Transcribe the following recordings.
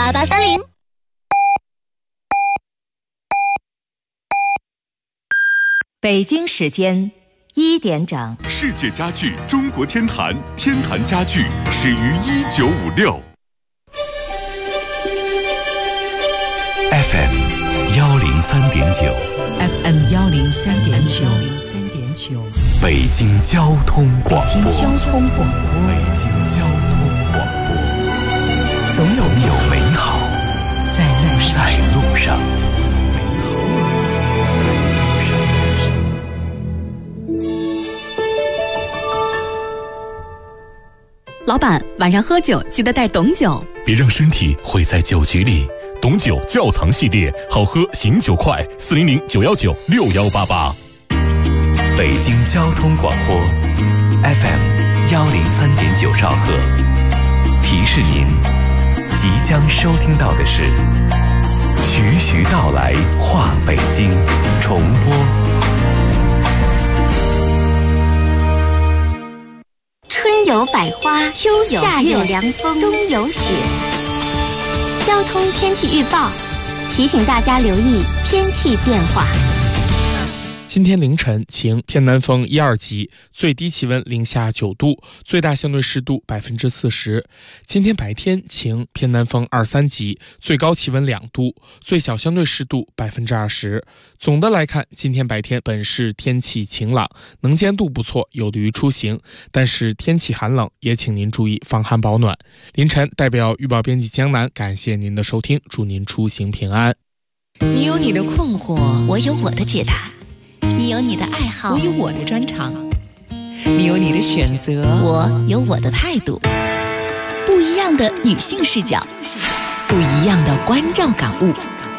8830。 北京时间1点整， 世界家具中国天坛，天坛家具始于1956。 FM 103.9 FM 103.9， 北京交通广播。 北京交通广播， 北京交通广播，总有美好在路上。 老板，晚上喝酒记得带董酒， 别让身体毁在酒局里。董酒窖藏系列，好喝醒酒快，400-919-6188。 北京交通广播 FM 103.9兆赫，提示您即将收听到的是徐徐道来话北京重播。 春有百花，秋有夏有凉风，冬有雪。交通天气预报提醒大家留意天气变化。 今天凌晨晴，偏南风1、2级，最低气温零下9度，最大相对湿度40%。今天白天晴，偏南风2、3级，最高气温2度，最小相对湿度20%。总的来看，今天白天本市天气晴朗，能见度不错，有利于出行，但是天气寒冷，也请您注意防寒保暖。凌晨代表预报编辑江南，感谢您的收听，祝您出行平安。 你有你的困惑， 我有我的解答。你有你的爱好， 我有我的专长；你有你的选择， 我有我的态度。不一样的女性视角， 不一样的关照感悟。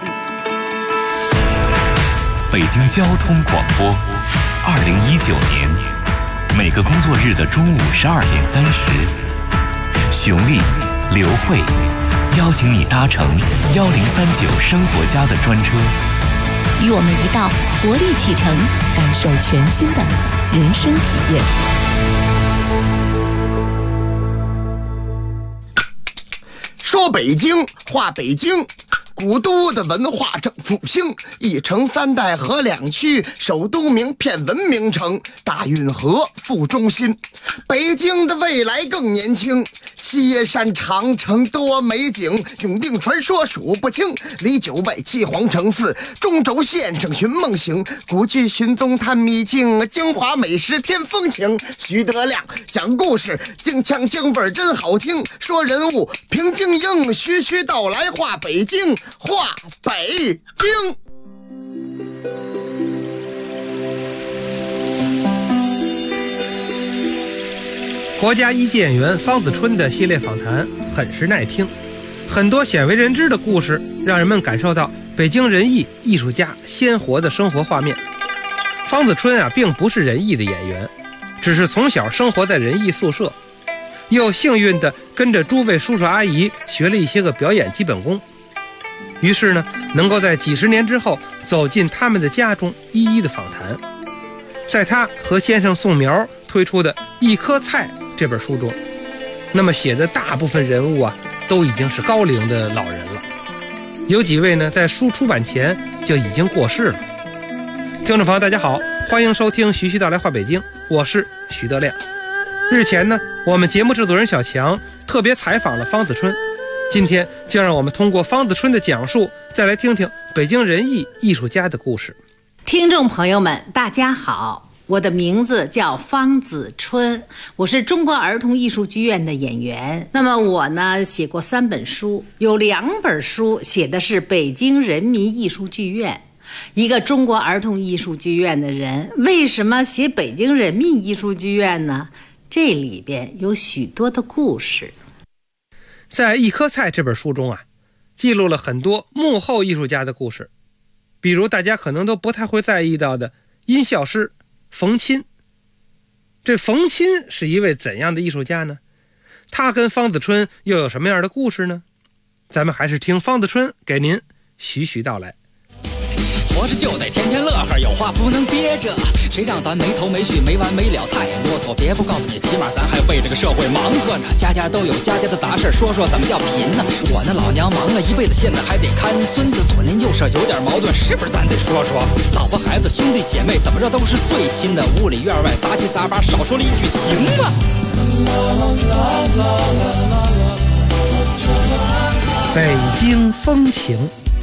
北京交通广播，2019年每个工作日的中午12点30，熊丽、刘慧邀请你搭乘1039生活家的专车， 与我们一道活力启程， 感受全新的人生体验。 说北京话北京，古都的文化正复兴，一城3代河2区，首都名片文明城，大运河副中心。北京的未来更年轻，西山长城多美景，永定传说数不清，离9外7皇城4，中轴线上寻梦行，古剧寻踪探秘境，京华美食添风情。徐德亮讲故事，京腔京味真好听，说人物评京英，徐徐道来话北京，话北京。 国家一级演员方子春的系列访谈很是耐听，很多鲜为人知的故事让人们感受到北京人艺艺术家鲜活的生活画面。方子春并不是人艺的演员，只是从小生活在人艺宿舍，又幸运地跟着诸位叔叔阿姨学了一些个表演基本功，于是呢，能够在几十年之后走进他们的家中，一一的访谈。在他和先生宋苗推出的《一颗菜》这本书中，那么写的大部分人物都已经是高龄的老人了，有几位呢在书出版前就已经过世了。听众朋友大家好，欢迎收听徐徐道来话北京，我是徐德亮。日前呢，我们节目制作人小强特别采访了方子春，今天就让我们通过方子春的讲述，再来听听北京人艺艺术家的故事。 听众朋友们大家好，我的名字叫方子春，我是中国儿童艺术剧院的演员。那么我呢写过3本书，有2本书写的是北京人民艺术剧院。一个中国儿童艺术剧院的人，为什么写北京人民艺术剧院呢？这里边有许多的故事。 在《一颗菜》这本书中记录了很多幕后艺术家的故事，比如大家可能都不太会在意到的音效师冯钦。这冯钦是一位怎样的艺术家呢？他跟方子春又有什么样的故事呢？咱们还是听方子春给您徐徐道来。 活着就得天天乐呵，有话不能憋着，谁让咱没头没绪没完没了太啰嗦。别不告诉你，起码咱还为这个社会忙活呢。家家都有家家的杂事，说说怎么叫贫呢？我那老娘娘忙了一辈子，现在还得看孙子，左邻右舍有点矛盾，是不是咱得说说？老婆孩子兄弟姐妹怎么着都是最亲的，屋里院外杂七杂八，少说了一句行吗？ 北京风情。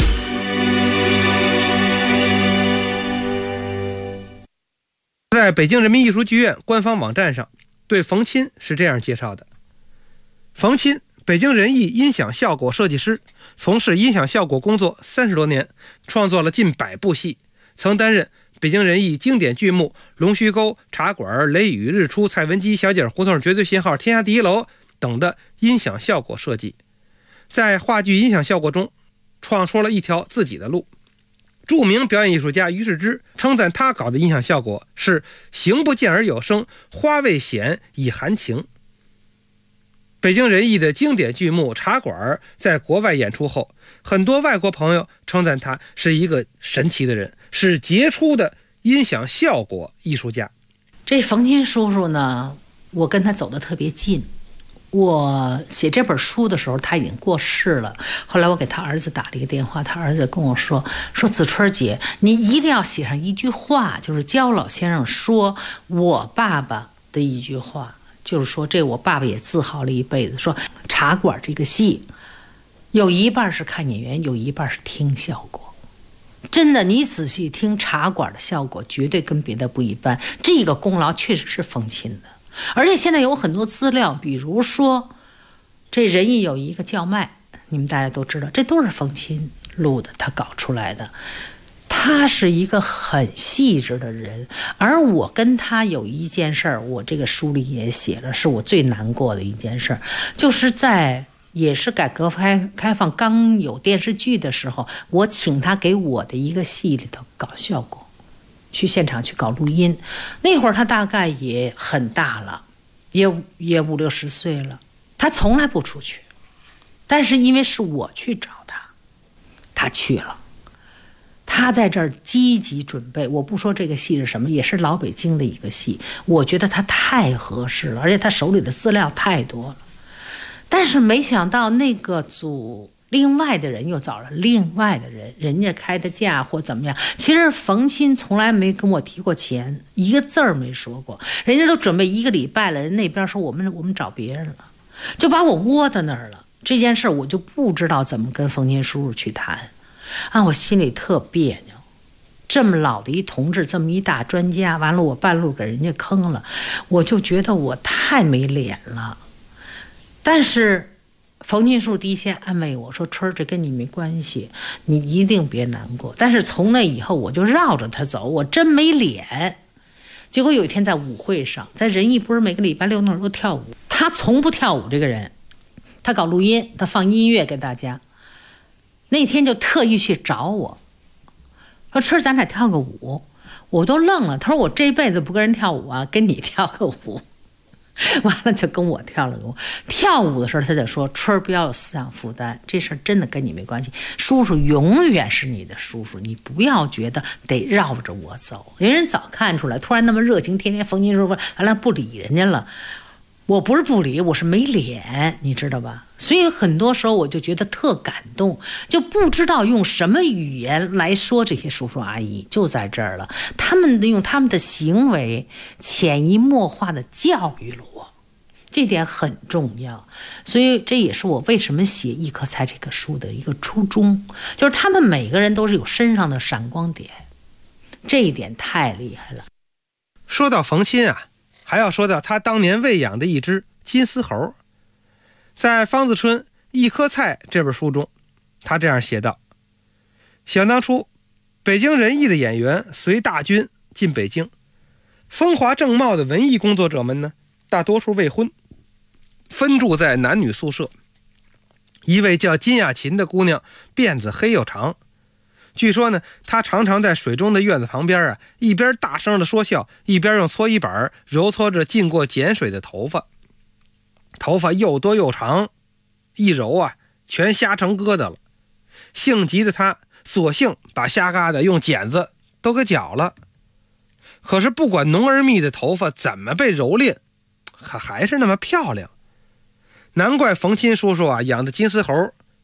在北京人民艺术剧院官方网站上，对冯钦是这样介绍的：冯钦，北京人艺音响效果设计师，从事音响效果工作30多年，创作了近100部戏，曾担任北京人艺经典剧目《龙须沟》《茶馆》《雷雨》《日出》《蔡文姬》《小井胡同》《绝对信号》《天下第一楼》等的音响效果设计，在话剧音响效果中创出了一条自己的路。著名表演艺术家于世之称赞他搞的音响效果是形不见而有声，花未显已含情。北京人艺的经典剧目《茶馆》在国外演出后，很多外国朋友称赞他是一个神奇的人，是杰出的音响效果艺术家。 这冯钦叔叔呢，我跟他走得特别近。我写这本书的时候他已经过世了，后来我给他儿子打了一个电话，他儿子跟我说子春姐，你一定要写上一句话，就是焦老先生说我爸爸的一句话，就是说这我爸爸也自豪了一辈子，说茶馆这个戏有一半是看演员，有一半是听效果。真的，你仔细听茶馆的效果绝对跟别的不一般，这个功劳确实是冯钦的。而且现在有很多资料，比如说这人艺有一个叫卖，你们大家都知道，这都是冯钦录的，他搞出来的。他是一个很细致的人，而我跟他有一件事儿，我这个书里也写了，是我最难过的一件事，就是也是改革开放刚有电视剧的时候，我请他给我的一个戏里头搞效果，去现场去搞录音。那会儿他大概也很大了，也50-60岁了，他从来不出去，但是因为是我去找他，他去了。他在这儿积极准备，我不说这个戏是什么，也是老北京的一个戏，我觉得他太合适了，而且他手里的资料太多了。但是没想到那个组另外的人又找了另外的人，人家开的价或怎么样。其实冯钦从来没跟我提过钱，一个字儿没说过。人家都准备1个礼拜了，人那边说我们找别人了，就把我窝在那儿了。这件事我就不知道怎么跟冯钦叔叔去谈啊，我心里特别扭。这么老的一同志，这么一大专家，完了我半路给人家坑了，我就觉得我太没脸了。但是冯钦叔第一天安慰我说，春儿，这跟你没关系，你一定别难过。但是从那以后我就绕着他走，我真没脸。结果有一天在舞会上，在人艺不是每个礼拜6那儿都跳舞，他从不跳舞，这个人他搞录音，他放音乐给大家。那天就特意去找我说，春儿咱俩跳个舞。我都愣了，他说我这辈子不跟人跳舞啊，跟你跳个舞。完了就跟我跳了个舞。跳舞的时候他就说，春儿不要有思想负担，这事儿真的跟你没关系，叔叔永远是你的叔叔，你不要觉得得绕着我走。人早看出来，突然那么热情，天天冯钦叔叔完了不理人家了。我不是不理，我是没脸，你知道吧？所以很多时候我就觉得特感动，就不知道用什么语言来说这些叔叔阿姨，就在这儿了。他们用他们的行为潜移默化的教育了我，这点很重要。所以这也是我为什么写《一颗菜》这个书的一个初衷，就是他们每个人都是有身上的闪光点，这一点太厉害了。 说到冯钦啊，还要说到他当年喂养的一只金丝猴。在方子春《一颗菜》这本书中，他这样写道：想当初北京人艺的演员随大军进北京，风华正茂的文艺工作者们呢，大多数未婚，分住在男女宿舍。一位叫金雅琴的姑娘，辫子黑又长，据说呢，她常常在水中的院子旁边啊，一边大声的说笑，一边用搓衣板揉搓着浸过碱水的头发。头发又多又长，一揉啊，全瞎成疙瘩了。性急的她索性把瞎疙瘩用剪子都给绞了。可是不管浓而密的头发怎么被蹂躏，还是那么漂亮。难怪冯钦叔叔啊养的金丝猴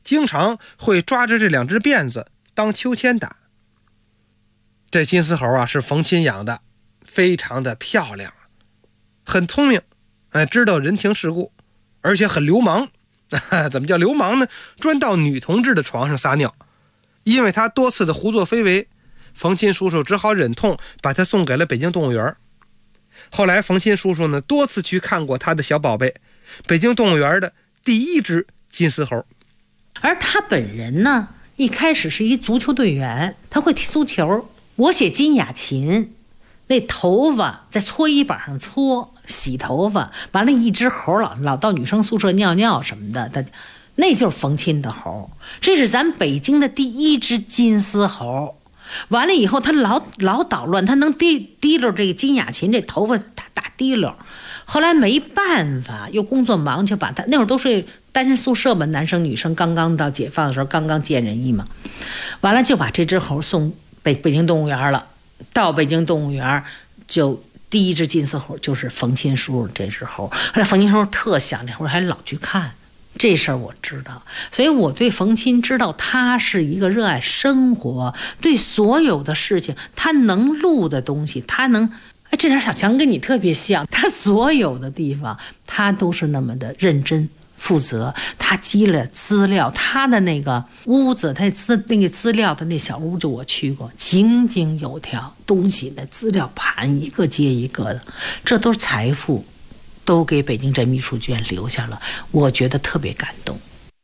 经常会抓着这2只辫子当秋千打。这金丝猴啊是冯钦养的，非常的漂亮，很聪明，知道人情世故，而且很流氓。怎么叫流氓呢？专到女同志的床上撒尿。因为他多次的胡作非为，冯钦叔叔只好忍痛把他送给了北京动物园。后来冯钦叔叔呢多次去看过他的小宝贝，北京动物园的第1只金丝猴。 而他本人呢，一开始是一足球队员，他会踢足球。我写金雅琴，那头发在搓衣板上搓，洗头发，完了一只猴老到女生宿舍尿尿什么的，那就是冯钦的猴。这是咱北京的第1只金丝猴。完了以后他老捣乱，他能提溜这个金雅琴这头发打提溜。后来没办法，又工作忙，就把他那会儿都是单身宿舍嘛，男生女生刚刚到解放的时候，刚刚见人意嘛。完了就把这只猴送北京动物园了。到北京动物园就第1只金丝猴就是冯钦叔叔这只猴。后来冯钦叔叔特想这猴，还老去看。这事儿我知道，所以我对冯钦知道他是一个热爱生活，对所有的事情他能录的东西，他能这点小强跟你特别像，他所有的地方他都是那么的认真负责。他积了资料，他的那个屋子，他那个资料的那小屋就我去过，井井有条，东西的资料盘一个接一个的，这都是财富，都给北京人民艺术剧院留下了，我觉得特别感动。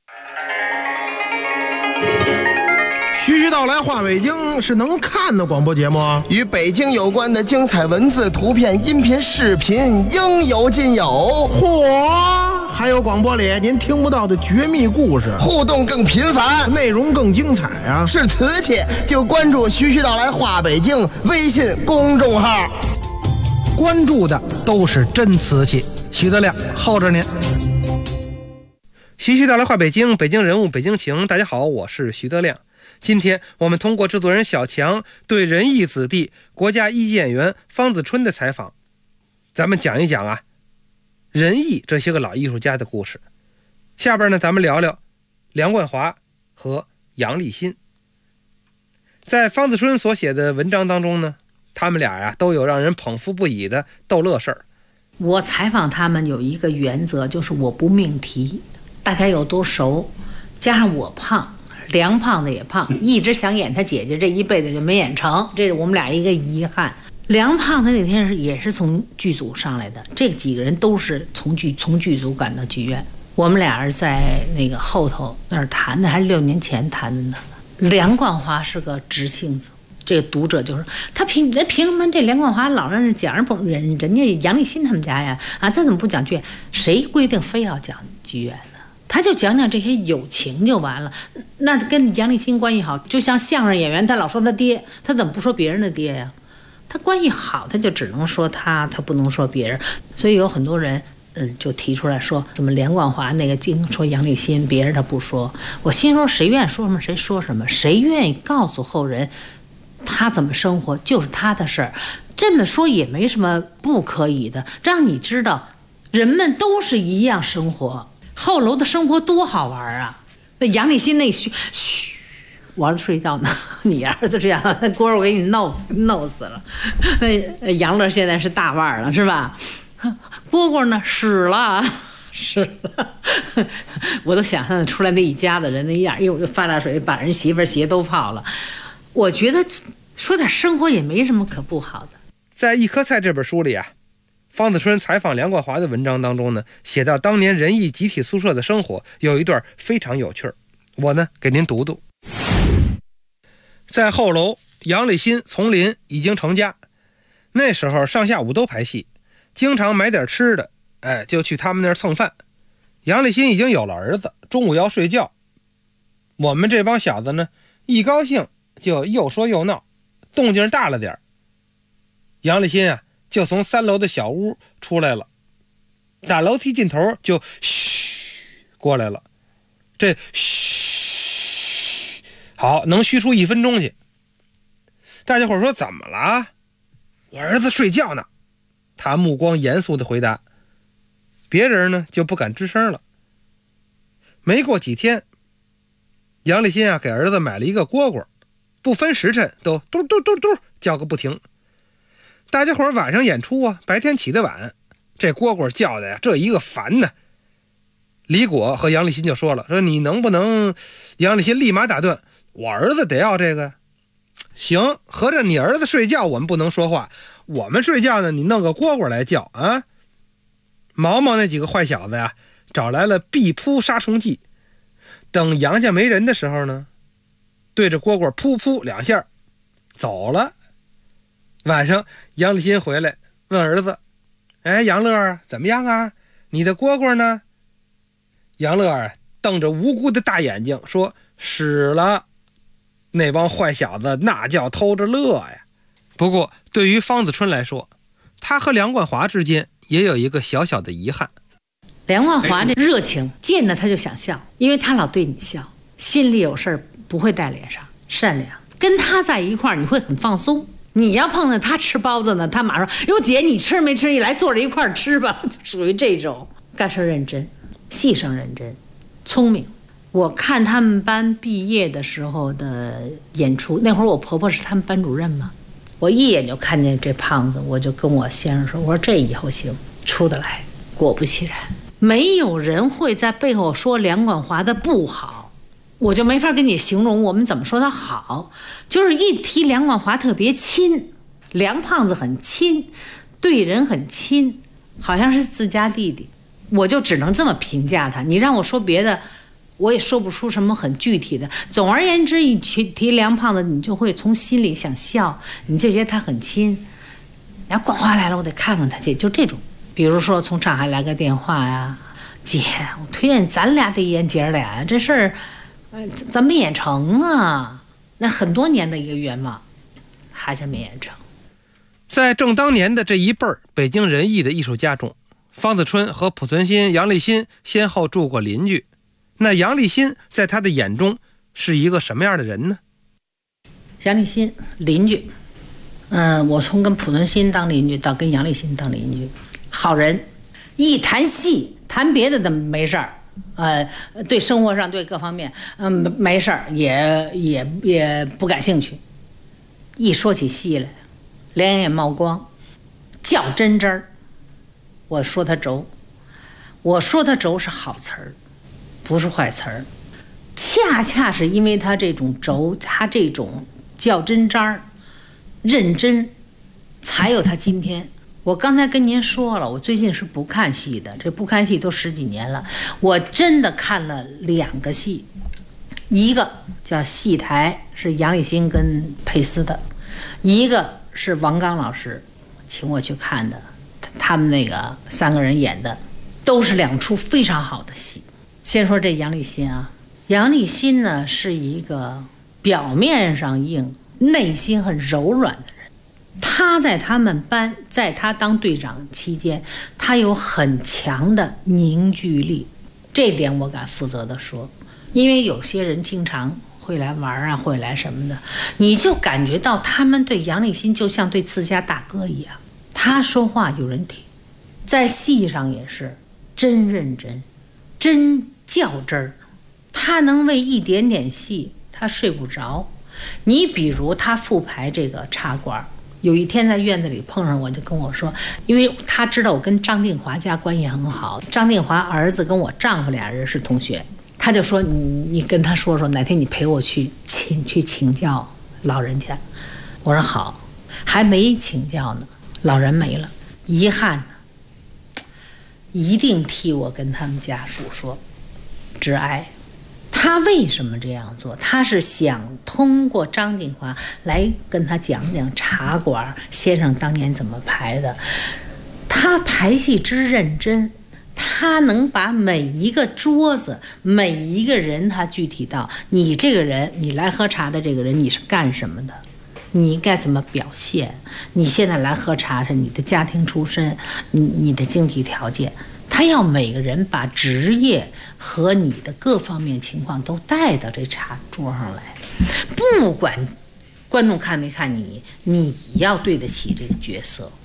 徐徐道来话北京是能看的广播节目啊， 与北京有关的精彩文字、图片、音频、视频应有尽有。 嚯，还有广播里您听不到的绝密故事， 互动更频繁， 内容更精彩啊！ 是瓷器就关注徐徐道来话北京微信公众号， 关注的都是真瓷器。徐德亮候着您。 徐徐道来话北京，北京人物，北京情。大家好，我是徐德亮。今天我们通过制作人小强对仁义子弟国家一级演员方子春的采访，咱们讲一讲仁义这些个老艺术家的故事。下边呢，咱们聊聊梁冠华和杨立新。在方子春所写的文章当中呢，他们俩都有让人捧腹不已的逗乐事儿。 我采访他们有一个原则，就是我不命题，大家有多熟，加上我胖，梁胖子也胖，一直想演他姐姐，这一辈子就没演成，这是我们俩一个遗憾。梁胖子那天也是从剧组上来的，这几个人都是从剧组赶到剧院，我们俩是在那个后头那儿谈的，还是6年前谈的呢。梁冠华是个直性子，这个读者就是他凭什么这梁冠华老让人讲人家杨立新他们家呀他怎么不讲剧院？谁规定非要讲剧院呢？他就讲这些友情就完了。那跟杨立新关系好，就像相声演员，他老说他爹，他怎么不说别人的爹呀？他关系好，他就只能说他不能说别人。所以有很多人就提出来说，怎么梁冠华那个净说杨立新，别人他不说。我心说，谁愿意说什么谁说什么，谁愿意告诉后人他怎么生活就是他的事儿，这么说也没什么不可以的，让你知道人们都是一样生活，后楼的生活多好玩啊！那杨立新那嘘，我儿子睡觉呢，你儿子这样，那锅我给你弄死了。那杨乐现在是大腕了，是吧？蝈蝈呢死了，我都想象得出来那一家子人那样，一会儿就发大水把人媳妇鞋都泡了。我觉得说点生活也没什么可不好的。 在《一颗菜》这本书里方子春采访梁冠华的文章当中呢，写到当年仁义集体宿舍的生活，有一段非常有趣儿，我呢给您读读。在后楼，杨立新、丛林已经成家，那时候上下午都排戏，经常买点吃的，就去他们那儿蹭饭。杨立新已经有了儿子，中午要睡觉，我们这帮小子呢，一高兴就又说又闹，动静大了点。杨立新就从3楼的小屋出来了，打楼梯尽头就嘘过来了，这嘘好能嘘出1分钟去。大家伙说怎么了？我儿子睡觉呢。他目光严肃地回答，别人呢就不敢吱声了。没过几天， 杨立新啊给儿子买了一个蝈蝈，不分时辰都嘟嘟嘟嘟叫个不停。大家伙晚上演出啊，白天起得晚，这蝈蝈叫的呀这一个烦呢。李果和杨立新就说了，说你能不能，杨立新立马打断，我儿子得要这个。行，合着你儿子睡觉我们不能说话，我们睡觉呢你弄个蝈蝈来叫啊。毛毛那几个坏小子呀找来了壁扑杀虫剂，等杨家没人的时候呢，对着蝈蝈噗噗2下走了。晚上杨立新回来问儿子，哎，杨乐怎么样啊？你的蝈蝈呢？杨乐瞪着无辜的大眼睛说，死了。那帮坏小子那叫偷着乐呀。不过对于方子春来说，他和梁冠华之间也有一个小小的遗憾。 梁冠华这热情，见着他就想笑，因为他老对你笑，心里有事儿不会带脸上，善良。跟他在一块儿你会很放松。你要碰到他吃包子呢，他马上哟姐你吃没吃？你来坐着一块儿吃吧，就属于这种。干事认真，细声认真，聪明。我看他们班毕业的时候的演出，那会儿我婆婆是他们班主任嘛，我一眼就看见这胖子，我就跟我先生说，我说这以后行，出得来。果不其然，没有人会在背后说梁冠华的不好，我就没法跟你形容我们怎么说他好，就是一提梁冠华特别亲，梁胖子很亲，对人很亲，好像是自家弟弟，我就只能这么评价他。你让我说别的我也说不出什么很具体的。总而言之，一提梁胖子，你就会从心里想笑，你就觉得他很亲。然后冠华来了，我得看看他去，就这种。比如说从上海来个电话呀，姐，我推荐咱俩得演姐俩呀，这事儿，咱没演成啊。那很多年的一个愿望，还是没演成。 在正当年的这一辈儿北京人艺的艺术家中，方子春和濮存昕、杨立新先后住过邻居。那杨立新在他的眼中是一个什么样的人呢？ 杨立新邻居，我从跟濮存昕当邻居到跟杨立新当邻居，好人，一谈戏谈别的的没事儿，对生活上对各方面，没事儿，也不感兴趣。一说起戏来，两眼冒光，较真真儿。我说他轴是好词儿。不是坏词儿，恰恰是因为他这种轴，他这种较真渣儿、认真，才有他今天。我刚才跟您说了，我最近是不看戏的，这不看戏都10几年了。我真的看了2个戏，一个叫《戏台》，是杨立新跟佩斯的；一个是王刚老师请我去看的，他们那个3个人演的，都是2出非常好的戏。先说这杨立新啊，杨立新呢是一个表面上硬，内心很柔软的人。他在他们班，在他当队长期间，他有很强的凝聚力，这点我敢负责的说。因为有些人经常会来玩啊，会来什么的，你就感觉到他们对杨立新就像对自家大哥一样，他说话有人听。在戏上也是真认真，真较真儿，他能为一点点戏他睡不着。你比如他复排这个茶馆，有一天在院子里碰上我，就跟我说，因为他知道我跟张定华家关系很好，张定华儿子跟我丈夫俩人是同学，他就说你跟他说说，哪天你陪我去请教老人家。我说好，还没请教呢，老人没了，遗憾呢，一定替我跟他们家属说致哀。他为什么这样做？他是想通过张定华来跟他讲讲茶馆先生当年怎么排的。他排戏之认真，他能把每一个桌子每一个人他具体到你这个人，你来喝茶的这个人你是干什么的，你应该怎么表现，你现在来喝茶是你的家庭出身，你的经济条件，他要每个人把职业和你的各方面情况都带到这茶桌上来，不管观众看没看你要对得起这个角色。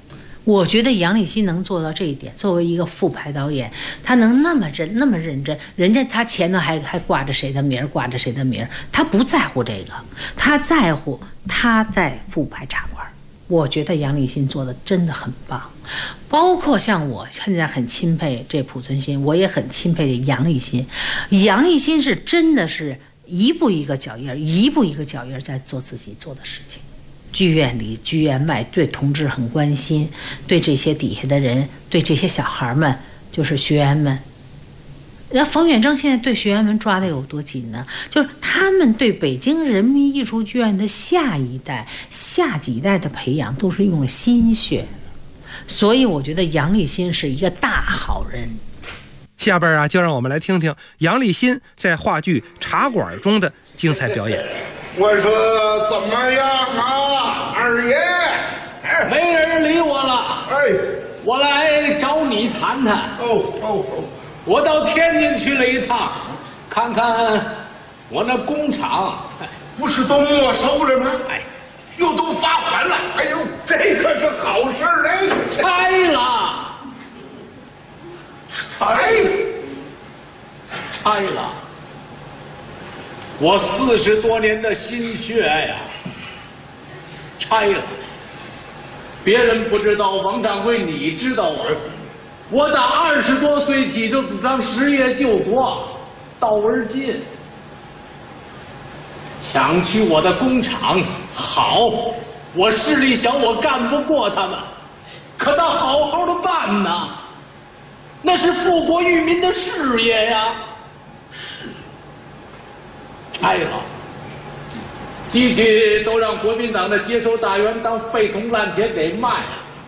我觉得杨立新能做到这一点，作为一个副牌导演，他能那么认真，人家他前头还挂着谁的名，他不在乎这个，他在乎他在副牌茶馆。我觉得杨立新做的真的很棒，包括像我现在很钦佩这濮存昕，我也很钦佩这杨立新。杨立新是真的是一步一个脚印在做自己做的事情。剧院里剧院外对同志很关心，对这些底下的人，对这些小孩们，就是学员们。那冯远征现在对学员们抓得有多紧呢？就是他们对北京人民艺术剧院的下一代、下几代的培养都是用心血，所以我觉得杨立新是一个大好人。 下边就让我们来听听杨立新在话剧《茶馆》中的精彩表演。 我说怎么样啊，二爷？ 没人理我了。我来找你谈谈。我到天津去了一趟，看看我那工厂， 不是都没收了吗？又都罚款了。哎呦，这可是好事嘞！ 拆了。我40多年的心血呀，拆了。别人不知道，王掌柜你知道啊。我打20多岁起就主张实业救国，道而进。抢去我的工厂，好，我势力小，我干不过他们，可他好好的办呐，那是富国裕民的事业呀。拆了，机器都让国民党的接收大员当废铜烂铁给卖了。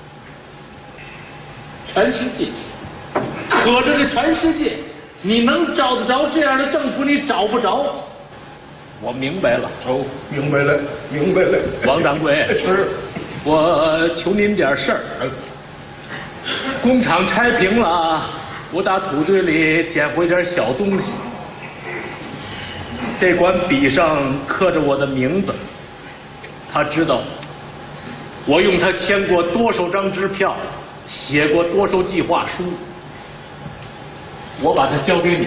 全世界，可着这全世界，你能找得着这样的政府？你找不着。我明白了。 明白了。 王掌柜， 是， 我求您点事儿。工厂拆平了，我打土堆里捡回点小东西。这管笔上刻着我的名字，他知道我用他签过多少张支票，写过多少计划书。我把它交给你，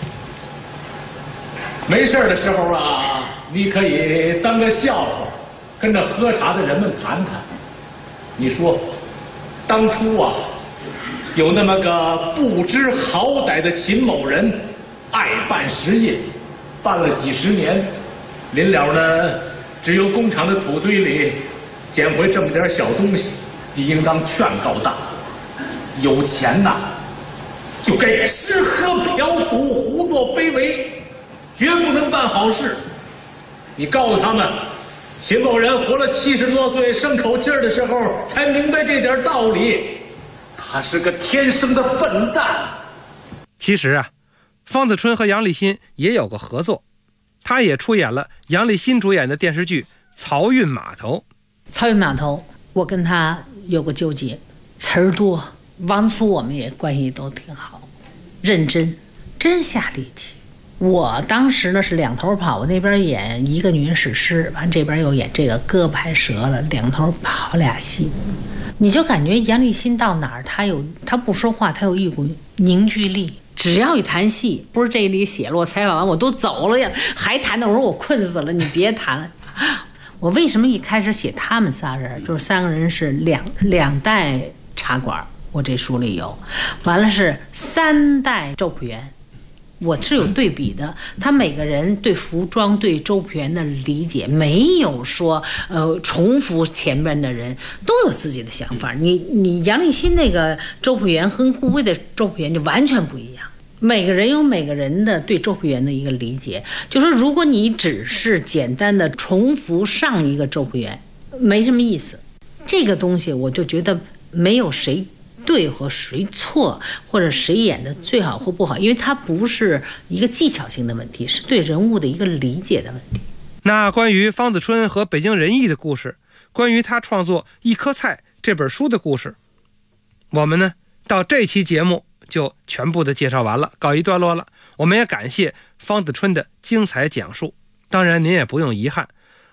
没事的时候啊，你可以当个笑话，跟着喝茶的人们谈谈。你说，当初啊，有那么个不知好歹的秦某人，爱办实业，办了几十年，临了呢，只有工厂的土堆里捡回这么点小东西。你应当劝告他，有钱呐，就该吃喝嫖赌胡作非为，绝不能办好事。你告诉他们，秦某人活了70多岁，生口气的时候才明白这点道理。他是个天生的笨蛋。 其实啊，方子春和杨立新也有个合作，他也出演了杨立新主演的电视剧《漕运码头》。 漕运码头，我跟他有个纠结，词儿多。王粗我们也关系都挺好，认真，真下力气。我当时呢是两头跑，我那边演一个女人史诗，完这边又演这个胳膊拍折了，两头跑俩戏。你就感觉杨立新到哪儿，他不说话，他有一股凝聚力。只要一谈戏，不是这里写了，我采访完我都走了呀，还谈的，我说我困死了，你别谈了。我为什么一开始写他们仨人，就是三个人是两代茶馆，我这书里有，完了是3代周朴园，我是有对比的。他每个人对服装、对周朴园的理解，没有说重复前边的人，都有自己的想法。你杨立新那个周朴园和顾威的周朴园就完全不一样。每个人有每个人的对周朴园的一个理解，就说如果你只是简单的重复上一个周朴园，没什么意思。这个东西我就觉得没有谁对和谁错，或者谁演的最好或不好，因为它不是一个技巧性的问题，是对人物的一个理解的问题。 那关于方子春和北京人艺的故事，关于他创作《一颗菜》这本书的故事，我们呢到这期节目就全部的介绍完了，告一段落了。我们也感谢方子春的精彩讲述，当然您也不用遗憾，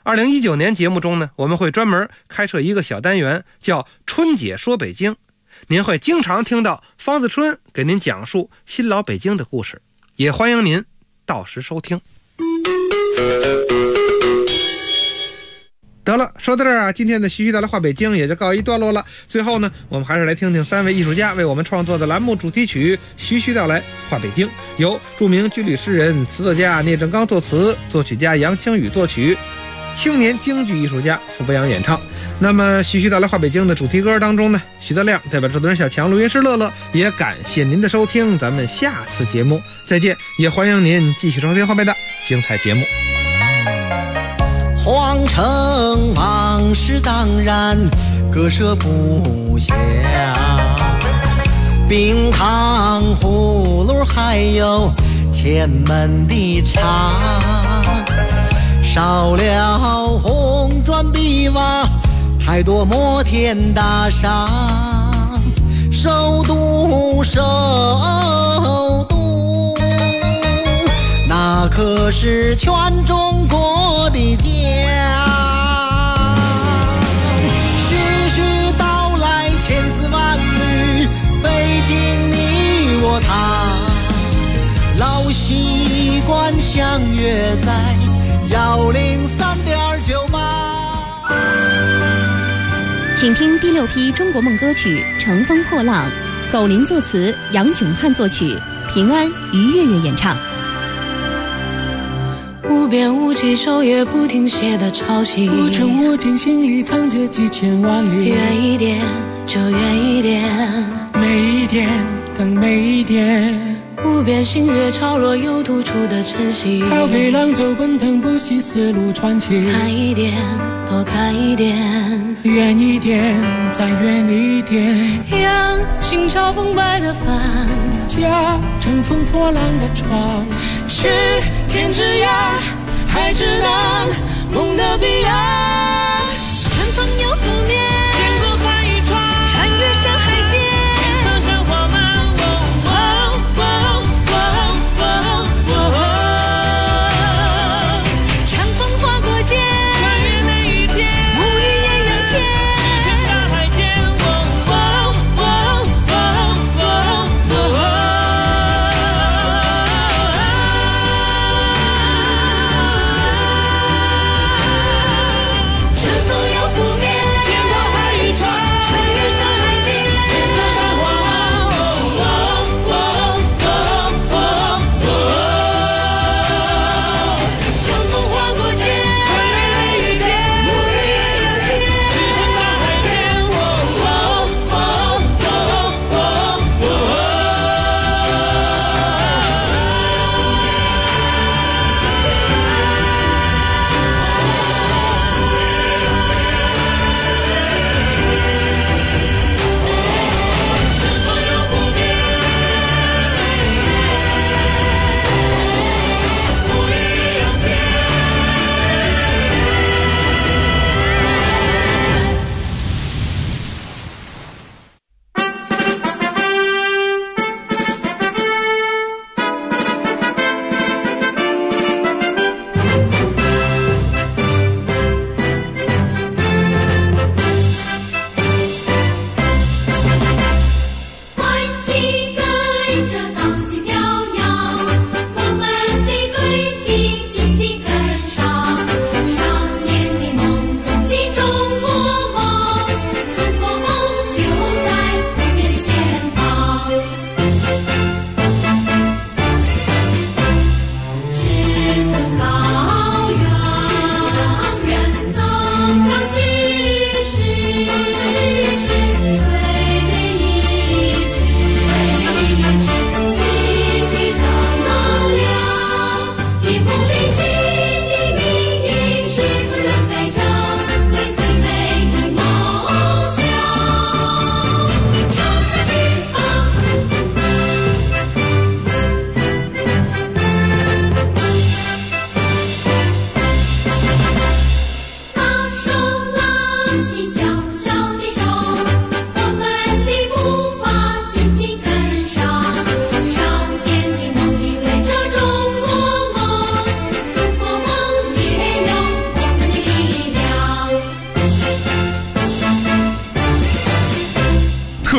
2019年节目中呢，我们会专门开设一个小单元，叫春姐说北京。您会经常听到方子春给您讲述新老北京的故事，也欢迎您到时收听。得了，说到这儿啊，今天的徐徐道来话北京也就告一段落了。最后呢，我们还是来听听3位艺术家为我们创作的栏目主题曲《徐徐道来话北京》，由著名军旅诗人、词作家聂正刚作词，作曲家杨清宇作曲，青年京剧艺术家傅博洋演唱。那么徐徐道来话北京的主题歌当中呢，徐德亮代表制作人小强、录音师乐乐，也感谢您的收听，咱们下次节目再见，也欢迎您继续收听后面的精彩节目。 皇城往事当然割舍不下，冰糖葫芦还有前门的茶，少了红砖碧瓦，太多摩天大厦，首都那可是全中国的家。徐徐道来千丝万缕，北京你我他，老习惯相约在103.98。 请听第6批中国梦歌曲《乘风破浪》，苟林作词，杨炯汉作曲，平安、于月月演唱。 无边无际，手也不停歇的潮汐，无穷无尽，心里藏着几千万里。远一点就远一点，美一点更美一点。无边星月潮落，有突出的晨曦。浩飞浪走，奔腾不息，丝路传奇。看一点，多看一点，远一点，再远一点。让心潮澎湃的帆，驾乘风破浪的船，去天之涯，海之南，梦的彼岸。乘风又覆面，见过海一船，穿越山海间，天色像花漫。长风划过肩，穿越每一天，无语也能见，只见大海间。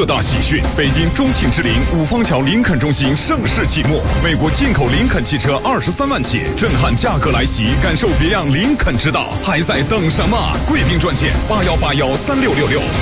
特大喜讯，北京中庆之林五方桥林肯中心盛世启幕，美国进口林肯汽车23万起，震撼价格来袭，感受别样林肯之道，还在等什么？贵宾专线81813666。